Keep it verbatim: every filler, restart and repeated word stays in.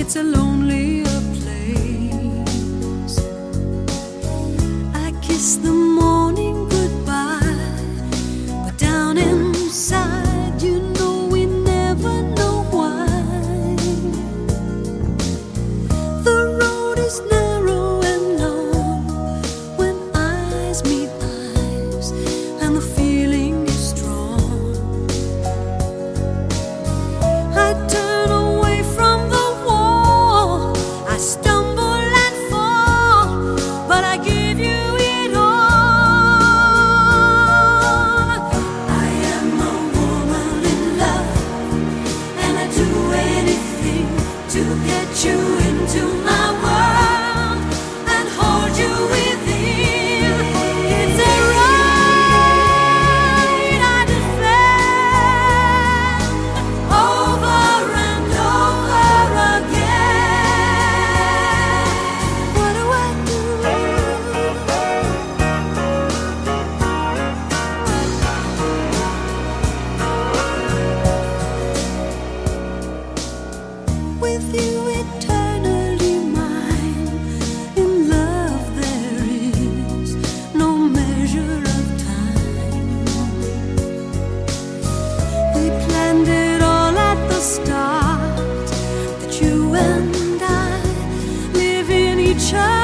it's a lonelier place. I kiss the morning goodbye, but down inside you know we never know why. The road is narrow and long when eyes meet eyes and the feeling is strong. I turn away from the wall, I stumble and fall, but I give you it all. I am a woman in love, and I do anything to get you into my world and hold you within. It's a right I defend over and over again. What do I do? With you eternally mine, in love there is no measure of time. We planned it all at the start, that you and I live in each other.